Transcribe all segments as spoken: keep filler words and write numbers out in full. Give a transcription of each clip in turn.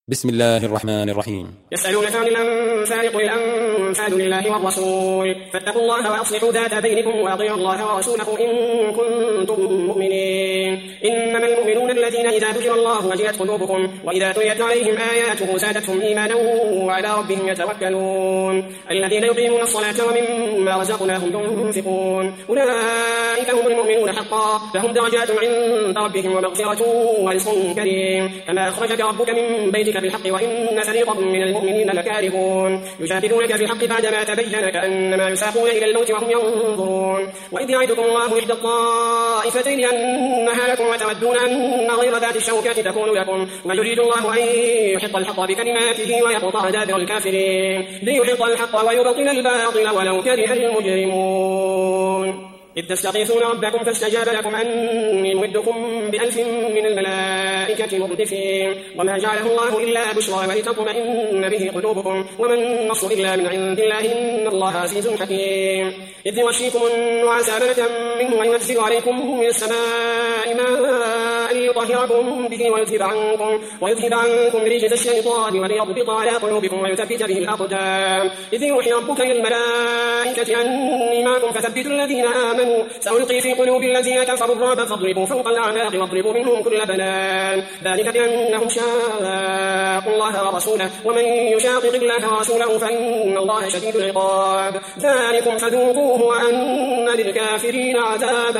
بسم الله الرحمن الرحيم. يسألونك عن الأنفال قل الأنفال لله والرسول فاتقوا الله وأصلحوا ذات بينكم وأطيعوا الله ورسوله إن كنتم مؤمنين. إنما المؤمنون الذين إذا ذكر الله وجلت قلوبهم وإذا تليت عليهم آياته زادتهم إيمانا وعلى ربهم يتوكلون. الذين يقيمون الصلاة ومما رزقناهم ينفقون أولئك هم المؤمنون حقا لهم درجات عند ربهم ومغفرة ورزق كريم. كما أخرجك ربك من بيتك بالحق وإن فريقا من المؤمنين لكارهون يجادلونك في الحق بعدما تبين كأنما يساقون إلى الموت وهم ينظرون. وإذ يعدكم الله إحدى الطائفتين أنها لكم وتودون أن غير ذات الشوكة تكون لكم ويريد الله أن يحق الحق بكلماته ويقطع دابر الكافرين ليحق الحق ويبطل الباطل ولو كره المجرمون. إذ تستغيثون ربكم فاستجاب لكم أني ممدكم بألف من الملائكة مردفين وما جعله الله إلا بشرى ولتطمئن به قلوبكم وما النصر إلا من عند الله إن الله عزيز حكيم. إذ يغشيكم النعاس أمنة منه وينزل عليكم من السماء ماء ليطهركم به ويذهب عنكم ويذهب عنكم رجز الشيطان وليربط على قلوبكم ويثبت به الأقدام. إذ يوحي ربك إلى الملائكة أني معكم فثبتوا الذين آمنوا سألقي في قلوب الذين كفروا الرعب فاضربوا فوق الأعناق واضربوا منهم كل بنان ذلك بأنهم شاقوا الله ورسوله ومن يشاقق الله ورسوله فإن الله شديد العقاب. ذلكم فذوقوه وأن للكافرين عذاب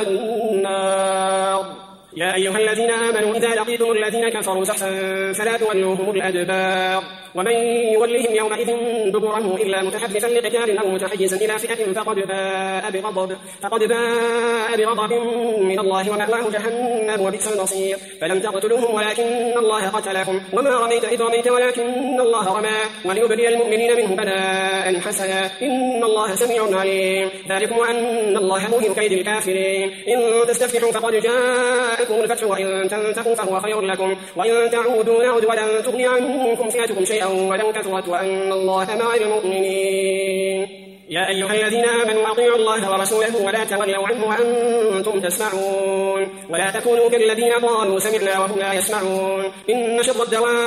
النار. يا أيها الذين آمنوا إذا لقيتم الذين كفروا زحفا فلا تولوهم الأدبار ومن يولهم يومئذ دبره إلا متحدثا لقتال أو متحيزا إلى فئة فقد باء بغضب فقد باء بغضب من الله ومأواه جهنم وبئس المصير. فلم تقتلوهم ولكن الله قتلهم وما رميت إذ رميت ولكن الله رمى وليبلي المؤمنين منه بلاء حسنا إن الله سميع عليم. ذلكم وأن الله مهين كيد الكافرين. إن تستفتحوا فقد جاءكم الفتح وإن تنتهوا فهو خير لكم وإن تعودوا نعد ولن تغني عنكم فئتكم شيئا ولو كثرت وأن الله مع المؤمنين. يا أيها الذين آمنوا أطيعوا الله ورسوله ولا تولوا عنه وأنتم تسمعون ولا تكونوا كالذين قالوا سمعنا وهم لا يسمعون. إن شر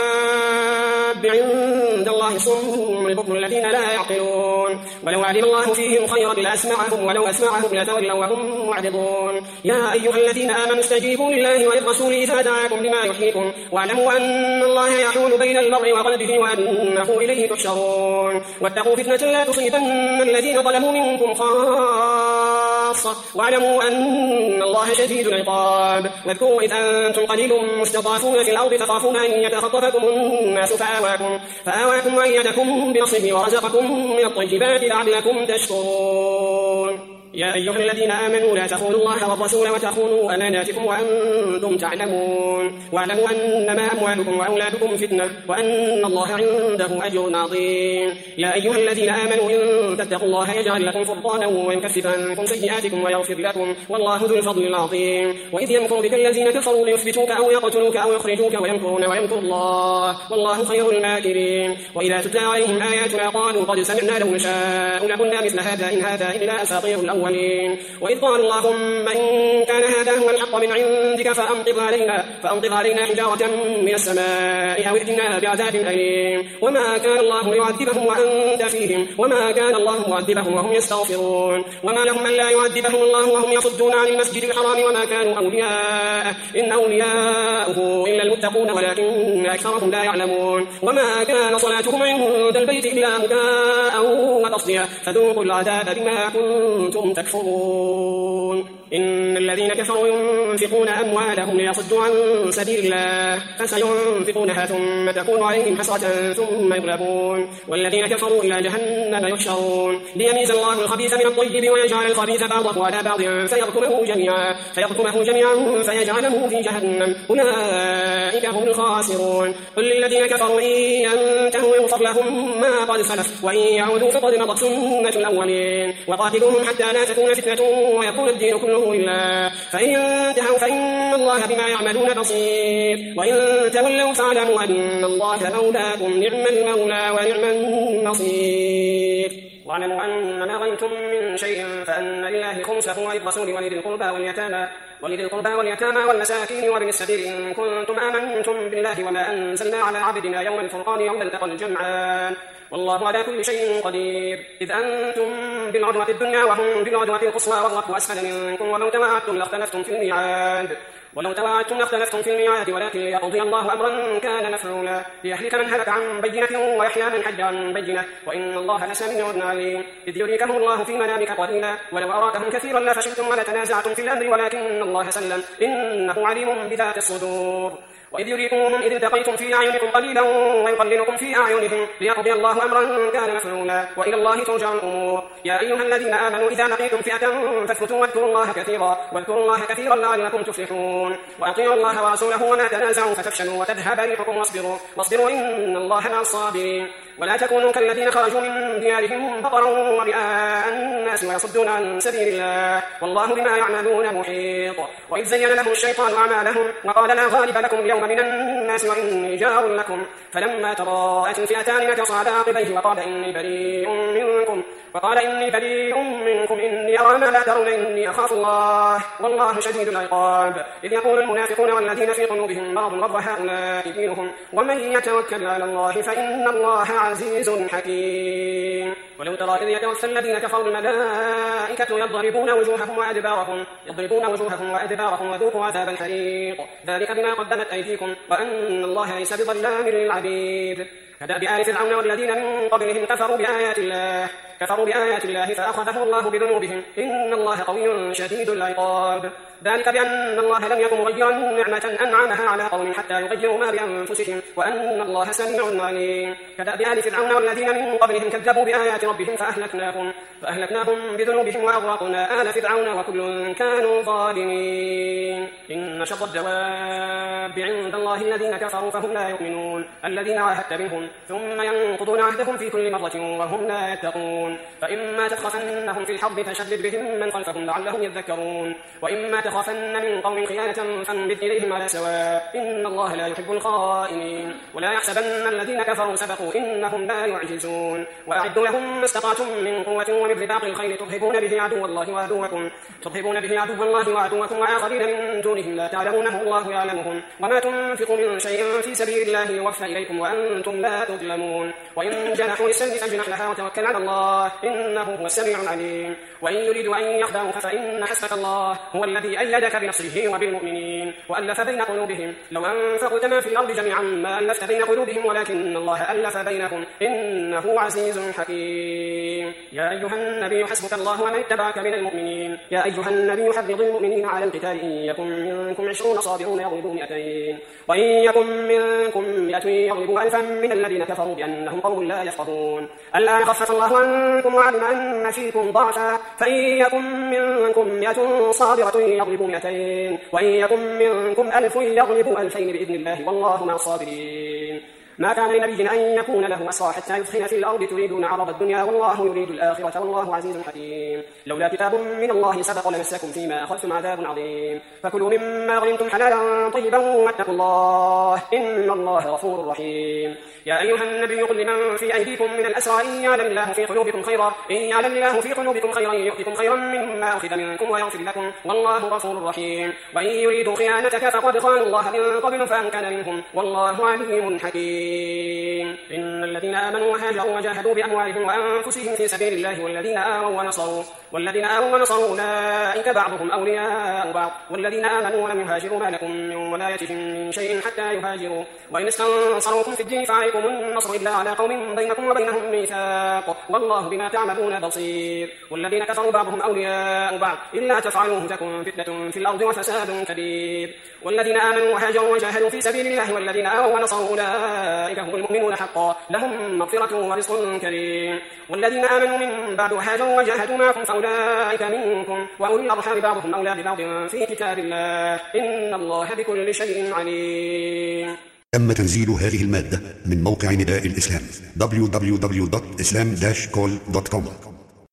الدواب عند الله صم البكم الذين لا يعقلون ولو علم الله فيهم خيرا لأسمعهم ولو أسمعهم لتولوا وهم معرضون. يا أيها الذين آمنوا استجيبوا لله وللرسول إذا دعاكم لما يحييكم واعلموا أن الله يحول بين المرء وقلبه وأنه إليه تحشرون. واتقوا فتنة لا تصيبن الذين ظلموا منكم خاصة واعلموا أن الله شديد العقاب. واذكروا إذ أنتم قليل مستضعفون في الأرض تخافون أن يتخطفكم الناس فآواكم, فآواكم وأيدكم بنصره ورزقكم من الطيبات لعلكم تشكرون. يا أيها الذين آمنوا لا تخونوا الله والرسول وتخونوا أماناتكم وأنتم تعلمون واعلموا أنما أموالكم وأولادكم فتنة وأن الله عنده أجر عظيم. يا أيها الذين آمنوا إن تتقوا الله يجعل لكم فرقانا ويكفر عنكم سيئاتكم ويغفر لكم والله ذو الفضل العظيم. وإذ يمكر بك الذين كفروا ليثبتوك أو يقتلوك أو يخرجوك ويمكرون ويمكر الله والله خير الماكرين. وإذا تتلى عليهم آياتنا قالوا قد سمعنا لو نشاء لقلنا مثل هذا إن هذا إلا أساطير الأولين. وإذ قال اللهم إن كان هذا هو الحق من عندك فأمطر علينا, فأمطر علينا حجارة من السماء أو ائتنا بعذاب أليم. وما كان الله ليعذبهم وأنت فيهم وما كان الله معذبهم وهم يستغفرون. وما لهم ألا يعذبهم الله وهم يصدون عن المسجد الحرام وما كانوا أولياءه إن أولياءه إلا المتقون ولكن أكثرهم لا يعلمون. وما كان صلاتهم عند البيت إلا مكاء وتصديا فذوقوا العذاب بما كنتم تكفرون. إن الذين كفروا ينفقون أموالهم ليصدوا عن سبيل الله فسينفقونها ثم تكون عليهم حسرة ثم يغلبون والذين كفروا إلى جهنم يحشرون ليميز الله الخبيث من الطيب ويجعل الخبيث بعضه على بعض فيركمه جميعا فيركمه جميعا فيجعله في جهنم أولئك هم الخاسرون. قل للذين كفروا إن ينتهوا يغفر لهم ما قد سلف وإن يعودوا فقد مضت سنة الأولين. وقاتلوهم حتى لا تكون فتنة ويكون الدين كله لله فإن انتهوا فإن الله بما يعملون بصير وإن تولوا فاعلموا أن الله مولاكم نعم المولى ونعم النصير. واعلموا أن ما غنمتم من شيء فأن لله خمسه وللرسول ولذي القربى واليتامى ولذي القربى واليتامى والمساكين وابن السبيل إن كنتم آمنتم بالله وما أنزلنا على عبدنا يوم الفرقان يوم التقى الجمعان والله على كل شيء قدير. إذ أنتم بالعدوة الدنيا وهم بالعدوة القصوى والركب أسفل منكم ولو تواعدتم لاختلفتم في الميعاد ولو تواعدتم لاختلفتم في الميعاد ولكن ليقضي الله أمرا كان مفعولا ليهلك من هلك عن بينة ويحيى من حج عن بينة وإن الله لسميع عليم. إذ يريكهم الله في منامك قليلا ولو أراكهم كثيرا لفشلتم ولتنازعتم في الأمر ولكن الله سلم إنه عليم بذات الصدور. وإذ يريكمهم إذ التقيتم في أعينكم قليلا ويقللكم في أعينهم ليقضي الله أمرا كان مفعولا وإلى الله ترجع الأمور. يا أيها الذين آمنوا إذا لقيتم فئة فاثبتوا واذكروا الله كثيرا واذكروا الله كثيرا لعلكم تفلحون. وأطيعوا الله ورسوله ولا تنازعوا فتفشلوا وتذهب ريحكم واصبروا واصبروا إن الله مع الصابرين. ولا تكونوا كالذين خرجوا من ديارهم بطرا ورئاء الناس ويصدون عن سبيل الله والله بما يعملون محيط. وإذ زين لهم الشيطان أعمالهم وقال لا غالب لكم اليوم من الناس وإني جار لكم فلما تراءت الفئتان نكص على عقبيه وقال إني بريء منكم وقال إني بريء منكم إني أرى ما لا ترون إني أخاف الله والله شديد العقاب. إذ يقول المنافقون والذين في قلوبهم مرض غر هؤلاء دينهم ومن يتوكل على الله فإن الله عزيز حكيم. ولو ترى إذ يتوفى الذين كفروا الملائكة يضربون وجوههم وأدبارهم يضربون وجوههم وأدبارهم وذوقوا عذاب الحريق ذلك بما قدمت أيديكم وأن الله ليس بظلام للعبيد. كدأب آل فرعون والذين من قبلهم كفروا بآيات الله كفروا بآيات الله فأخذهم الله بذنوبهم إن الله قوي شديد العقاب. ذلك بأن الله لم يكن مغيرا نعمة أنعمها على قوم حتى يغيروا ما بأنفسهم وأن الله سميع عليم. كدأب آل فرعون والذين من قبلهم كذبوا بآيات ربهم فأهلكناهم فأهلكناهم بذنوبهم وأغرقنا آل فرعون وكل كانوا ظالمين. إن شر الدواب عند الله الذين كفروا فهم لا يؤمنون الذين عاهدت منهم ثم ينقضون عهدهم في كل مرة وهم لا يتقون. فإما تخافنهم في الحرب فشدد بهم من خلفهم لعلهم يذكرون وإما تخافن من قوم خيانة فانبذ إليهم على سواء إن الله لا يحب الخائنين. ولا يحسبن الذين كفروا سبقوا إنهم لا يعجزون. وأعدوا لهم ما استطعتم من قوة ومن رباط الخيل ترهبون به عدو الله وعدوكم ترهبون به عدو الله وعدوكم وآخرين من دونهم لا تعلمونهم الله يعلمهم وما تنفقوا من شيء في سبيل الله يوفى إليكم وأنتم لا تظلمون. وإن جنحوا للسلم فاجنح لها وتوكل على الله إنه هو السميع العليم. وإن يريدوا أن يخدعوك فإن حسبك الله هو الذي أيدك بنصره وبالمؤمنين وألف بين قلوبهم لو أنفقت ما في الأرض جميعا ما ألفت بين قلوبهم ولكن الله ألف بينهم إنه عزيز حكيم. يا أيها النبي حسبك الله ومن اتبعك من المؤمنين. يا أيها النبي حرض المؤمنين على القتال إن يكن منكم عشرون صابرون يغلبوا مئتين وإن يكن منكم مئة يغلبوا ألفا من الذين كفروا بأنهم قوم لا يفقهون. الآن خفف الله عنكم وعلم أن فيكم ضعفا فإن يكن منكم مئة صابرة يغلبوا مئتين وإن يكن منكم ألف يغلبوا ألفين بإذن الله والله مع الصابرين. ما كان لنبي أن يكون له أسرى حتى يثخن في الأرض تريدون عرض الدنيا والله يريد الآخرة والله عزيز حكيم. لولا كتاب من الله سبق لمسكم فيما أخذتم عذاب عظيم فكلوا مما غنمتم حلالا طيبا واتقوا الله إن الله غفور رحيم. يا أيها النبي قل لمن في أيديكم من الأسرى إن يعلم الله في قلوبكم خيرا إن يعلم الله في قلوبكم خيرا يؤتكم خيرا مما أخذ منكم ويغفر لكم والله غفور رحيم. وإن يريدوا خيانتك فقد خانوا الله من قبل فأمكن منهم والله عليم حكيم. إن الذين آمنوا وهاجروا وجاهدوا بأموالهم وأنفسهم في سبيل الله والذين آووا ونصروا والذين آووا ونصروا أولئك بعضهم أولياء بعض والذين آمنوا ولم يهاجروا ما لكم من ولايتهم من شيء حتى يهاجروا وإن استنصروكم في الدين فعليكم النصر إلا على قوم بينكم وبينهم ميثاق والله بما تعملون بصير. والذين كفروا بعضهم أولياء بعض إلا تفعلوه تكن فتنة في الأرض وفساد كبير. والذين آمنوا وهاجروا وجاهدوا في سبيل الله والذين آووا ونصروا أولئك هم المؤمنون حقا لهم مغفرة ورزق كريم. والذين آمنوا من بعد وهاجروا وجاهدوا معكم فأولئك منكم وأولي الأرحام بعضهم أولى ببعض في كتاب الله إن الله بكل شيء عليم. تم تنزيل هذه المادة من موقع نداء الإسلام دبليو دبليو دبليو دوت إسلام داش كول دوت كوم.